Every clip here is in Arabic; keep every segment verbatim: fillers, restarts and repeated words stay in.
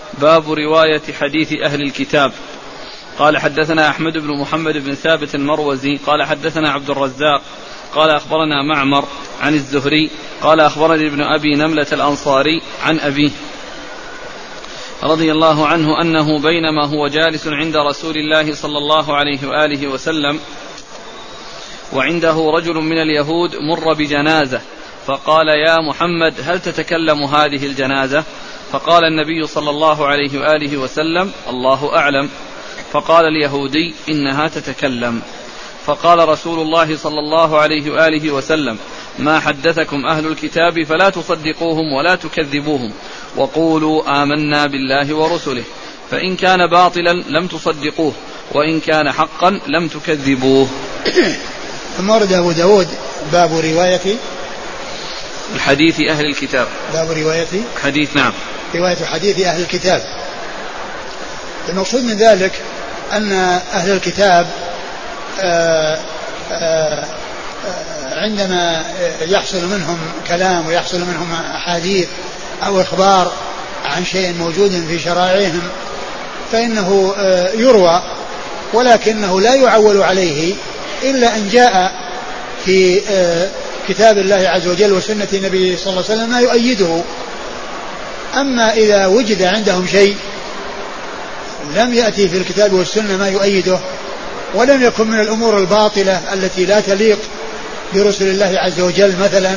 باب رواية حديث أهل الكتاب. قال حدثنا أحمد بن محمد بن ثابت المروزي قال حدثنا عبد الرزاق قال أخبرنا معمر عن الزهري قال أخبرني ابن أبي نملة الأنصاري عن أبيه رضي الله عنه أنه بينما هو جالس عند رسول الله صلى الله عليه وآله وسلم وعنده رجل من اليهود مر بجنازة فقال يا محمد هل تتكلم هذه الجنازة؟ فقال النبي صلى الله عليه وآله وسلم الله أعلم. فقال اليهودي إنها تتكلم. فقال رسول الله صلى الله عليه وآله وسلم ما حدثكم أهل الكتاب فلا تصدقوهم ولا تكذبوهم وقولوا آمنا بالله ورسله فإن كان باطلا لم تصدقوه وإن كان حقا لم تكذبوه. ثم ورد أبو داود باب رواية الحديث أهل الكتاب. باب رواية حديث نعم رواية حديث أهل الكتاب. المقصود من ذلك أن أهل الكتاب آآ آآ عندما يحصل منهم كلام ويحصل منهم أحاديث أو إخبار عن شيء موجود في شرائعهم فإنه يروى ولكنه لا يعول عليه إلا أن جاء في كتاب الله عز وجل وسنة النبي صلى الله عليه وسلم ما يؤيده. أما إذا وجد عندهم شيء لم يأتي في الكتاب والسنة ما يؤيده ولم يكن من الأمور الباطلة التي لا تليق برسل الله عز وجل مثلا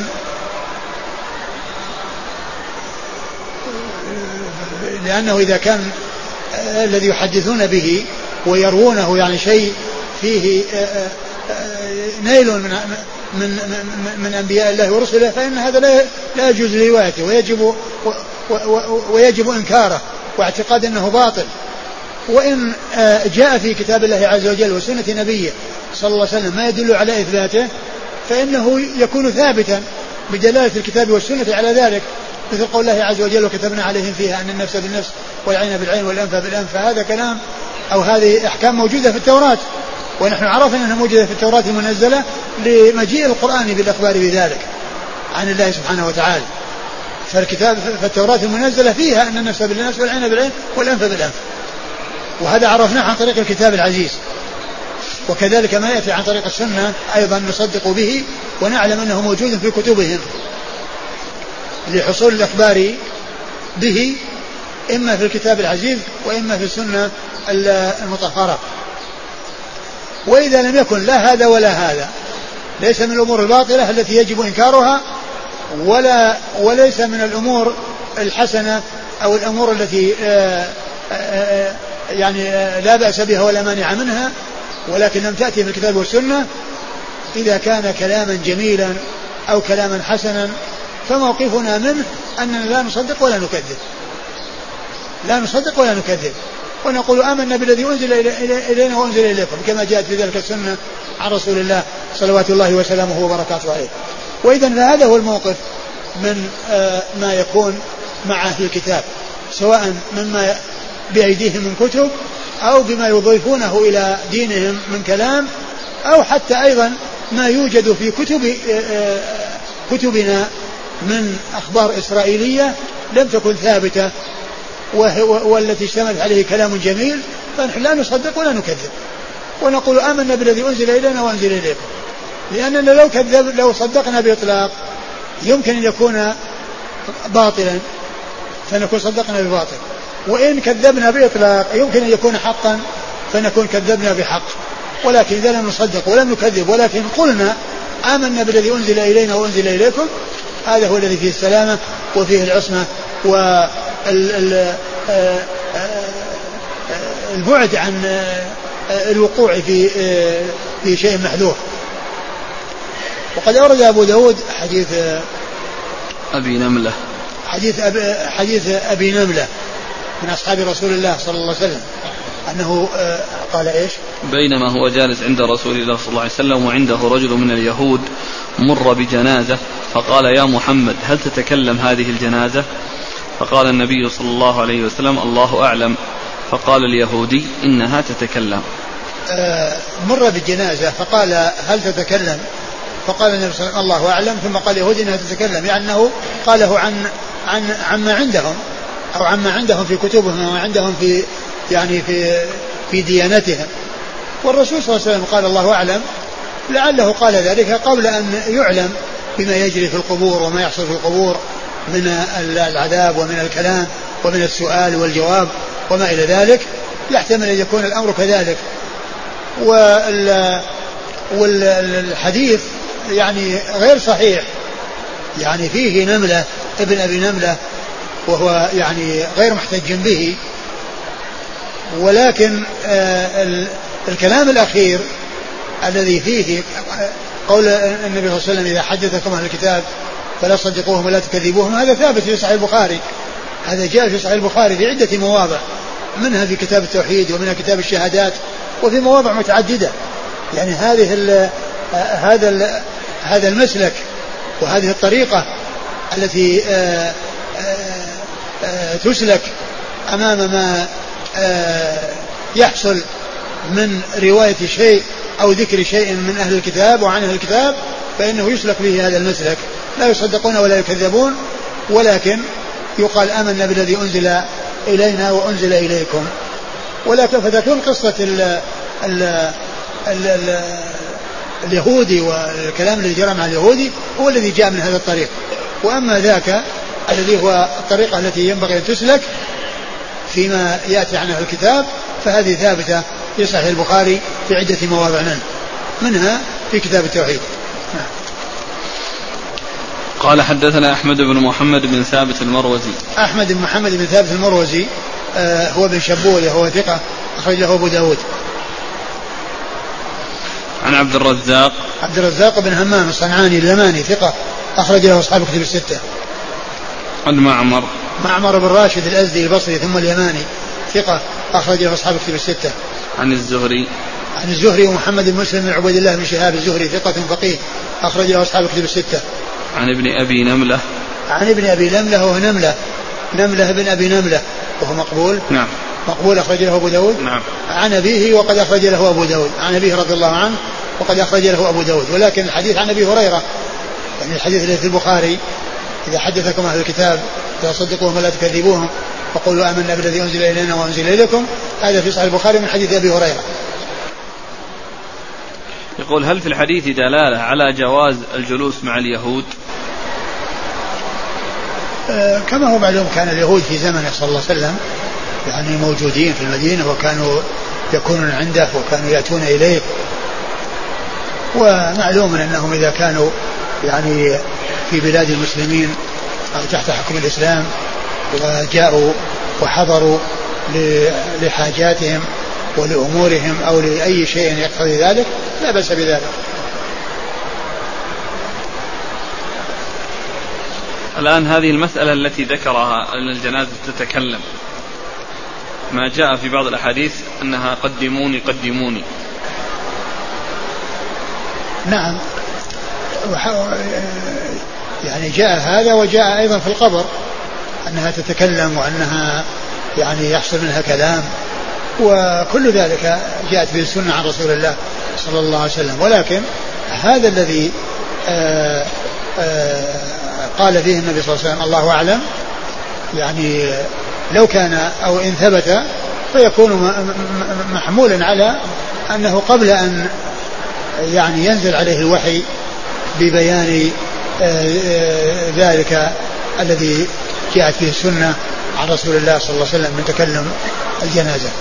لأنه إذا كان الذي يحدثون به ويروونه يعني شيء فيه نيل من من من, من أنبياء الله ورسله فإن هذا لا لا يجوز روايته ويجب ويجب إنكاره واعتقاد أنه باطل. وإن جاء في كتاب الله عز وجل وسنة نبيه صلى الله عليه وسلم ما يدل على إثباته فإنه يكون ثابتا بدلالة الكتاب والسنة على ذلك مثل قول الله عز وجل وكتبنا عليهم فيها أن النفس بالنفس والعين بالعين والأنف بالأنف. فهذا كلام أو هذه أحكام موجودة في التوراة ونحن عرفنا أنها موجودة في التوراة المنزلة لمجيء القرآن بالأخبار بذلك عن الله سبحانه وتعالى. فالكتاب فالتوراة المنزلة فيها أن النفس بالنفس والعين بالعين والأنف بالأنف وهذا عرفناه عن طريق الكتاب العزيز. وكذلك ما يأتي عن طريق السنة أيضا نصدق به ونعلم أنه موجود في كتبهم لحصول الأخبار به إما في الكتاب العزيز وإما في السنة المطهرة. وإذا لم يكن لا هذا ولا هذا ليس من الأمور الباطلة التي يجب إنكارها ولا وليس من الأمور الحسنة أو الأمور التي آآ آآ يعني لا بأس بها ولا مانع منها ولكن لم تأتي في الكتاب والسنة. إذا كان كلاما جميلا أو كلاما حسنا فموقفنا منه أننا لا نصدق ولا نكذب لا نصدق ولا نكذب ونقول آمنا بالذي أنزل إلينا وأنزل إليكم كما جاءت في ذلك السنة عن رسول الله صلوات الله وسلامه وبركاته عليه. وإذا فهذا هو الموقف من ما يكون مع أهل الكتاب سواء مما بأيديهم من كتب أو بما يضيفونه إلى دينهم من كلام أو حتى أيضا ما يوجد في كتب كتبنا من أخبار إسرائيلية لم تكن ثابتة والتي اشتملت عليه كلام جميل فنحن لا نصدق ولا نكذب ونقول آمنا بالذي أنزل إلينا وأنزل إليكم. لأننا لو كذب لو صدقنا بإطلاق يمكن أن يكون باطلا فنكون صدقنا بباطل وإن كذبنا بإطلاق يمكن أن يكون حقا فنكون كذبنا بحق. ولكن إذا لم نصدق ولم نكذب ولكن قلنا آمنا بالذي أنزل إلينا وأنزل إليكم هذا هو الذي فيه السلامة وفيه العصمة والبعد عن الوقوع في في شيء محذور. وقد أورد أبو داود حديث أبي نملة حديث أبي, حديث أبي نملة من أصحاب رسول الله صلى الله عليه وسلم أنه قال إيش بينما هو جالس عند رسول الله صلى الله عليه وسلم وعنده رجل من اليهود مر بجنازة فقال يا محمد هل تتكلم هذه الجنازة؟ فقال النبي صلى الله عليه وسلم الله أعلم. فقال اليهودي إنها تتكلم. مر بالجنازة فقال هل تتكلم؟ فقال النبي صلى الله عليه وسلم الله أعلم. ثم قال اليهودي إنها تتكلم يعني أنه قاله عن عن عما عندهم أو عما عندهم في كتبهم أو عندهم في يعني في في ديانتهم. والرسول صلى الله عليه وسلم قال الله أعلم، لعله قال ذلك قبل أن يعلم بما يجري في القبور وما يحصل في القبور من العذاب ومن الكلام ومن السؤال والجواب وما إلى ذلك. يحتمل أن يكون الأمر كذلك. والحديث يعني غير صحيح، يعني فيه نملة ابن أبي نملة وهو يعني غير محتج به. ولكن الكلام الأخير الذي فيه قول النبي صلى الله عليه وسلم إذا حدثكم أهل الكتاب فلا تصدقوهم ولا تكذبوهم، هذا ثابت في صحيح البخاري، هذا جاء في صحيح البخاري في عدة مواضع، منها في كتاب التوحيد ومنها كتاب الشهادات وفي مواضع متعددة. يعني هذه ال هذا ال هذا المسلك وهذه الطريقة التي آآ آآ تسلك أمام ما يحصل من رواية شيء أو ذكر شيء من أهل الكتاب وعن أهل الكتاب، فإنه يسلك به هذا المسلك، لا يصدقون ولا يكذبون، ولكن يقال آمنا بالذي أنزل إلينا وأنزل إليكم. ولكن فتكون قصة ال ال ال ال اليهودي والكلام الذي جرى مع اليهودي هو الذي جاء من هذا الطريق. وأما ذاك الذي هو الطريقة التي ينبغي أن تسلك فيما يأتي عن أهل الكتاب فهذه ثابتة في صحيح البخاري في عدة مواضع منها في كتاب التوحيد. قال حدثنا أحمد بن محمد بن ثابت المروزي. أحمد بن محمد بن ثابت المروزي آه هو بن شبوه هو ثقة أخرج له أبو داود. عن عبد الرزاق. عبد الرزاق بن همام الصنعاني اليماني ثقة أخرج له أصحاب كتب الستة. عن معمر. معمر بن راشد الأزدي البصري ثم اليماني ثقة أخرج له أصحاب كتب الستة. عن الزهري. عن الزهري ومحمد بن مسلم بن عبيد الله بن شهاب الزهري ثقة فقيه أخرج له أصحاب كتب الستة. عن ابن أبي نملة. عن ابن أبي نملة وهو نملة نملة ابن أبي نملة وهو مقبول. نعم. مقبول أخرج له أبو داود. نعم. عن أبيه وقد أخرج له أبو داود، عن أبيه رضي الله عنه وقد أخرج له أبو داود. ولكن الحديث عن أبي هريرة، يعني الحديث الذي في البخاري إذا حدثكم أهل الكتاب فلا تصدقوهم ولا تكذبوهم وقولوا آمنا بالذي أنزل إلينا وأنزل إليكم، هذا في صحيح البخاري من حديث أبي هريرة. يقول هل في الحديث دلالة على جواز الجلوس مع اليهود؟ آه كما هو معلوم كان اليهود في زمنه صلى الله عليه وسلم يعني موجودين في المدينة وكانوا يكونون عنده وكانوا يأتون إليه، ومعلوم أنهم إذا كانوا يعني في بلاد المسلمين أو تحت حكم الإسلام وجاءوا وحضروا لحاجاتهم ولأمورهم أو لأي شيء يقتضي ذلك لا بأس بذلك. الآن هذه المسألة التي ذكرها أن الجنازة تتكلم، ما جاء في بعض الأحاديث أنها قدموني قدموني. نعم، يعني جاء هذا وجاء أيضا في القبر أنها تتكلم وأنها يعني يحصل منها كلام، وكل ذلك جاءت به السنة عن رسول الله صلى الله عليه وسلم. ولكن هذا الذي آآ آآ قال فيه النبي صلى الله عليه وسلم الله أعلم، يعني لو كان أو إن ثبت فيكون محمولا على أنه قبل أن يعني ينزل عليه الوحي ببيان ذلك الذي جاءت فيه السنة عن رسول الله صلى الله عليه وسلم من تكلم الجنازة.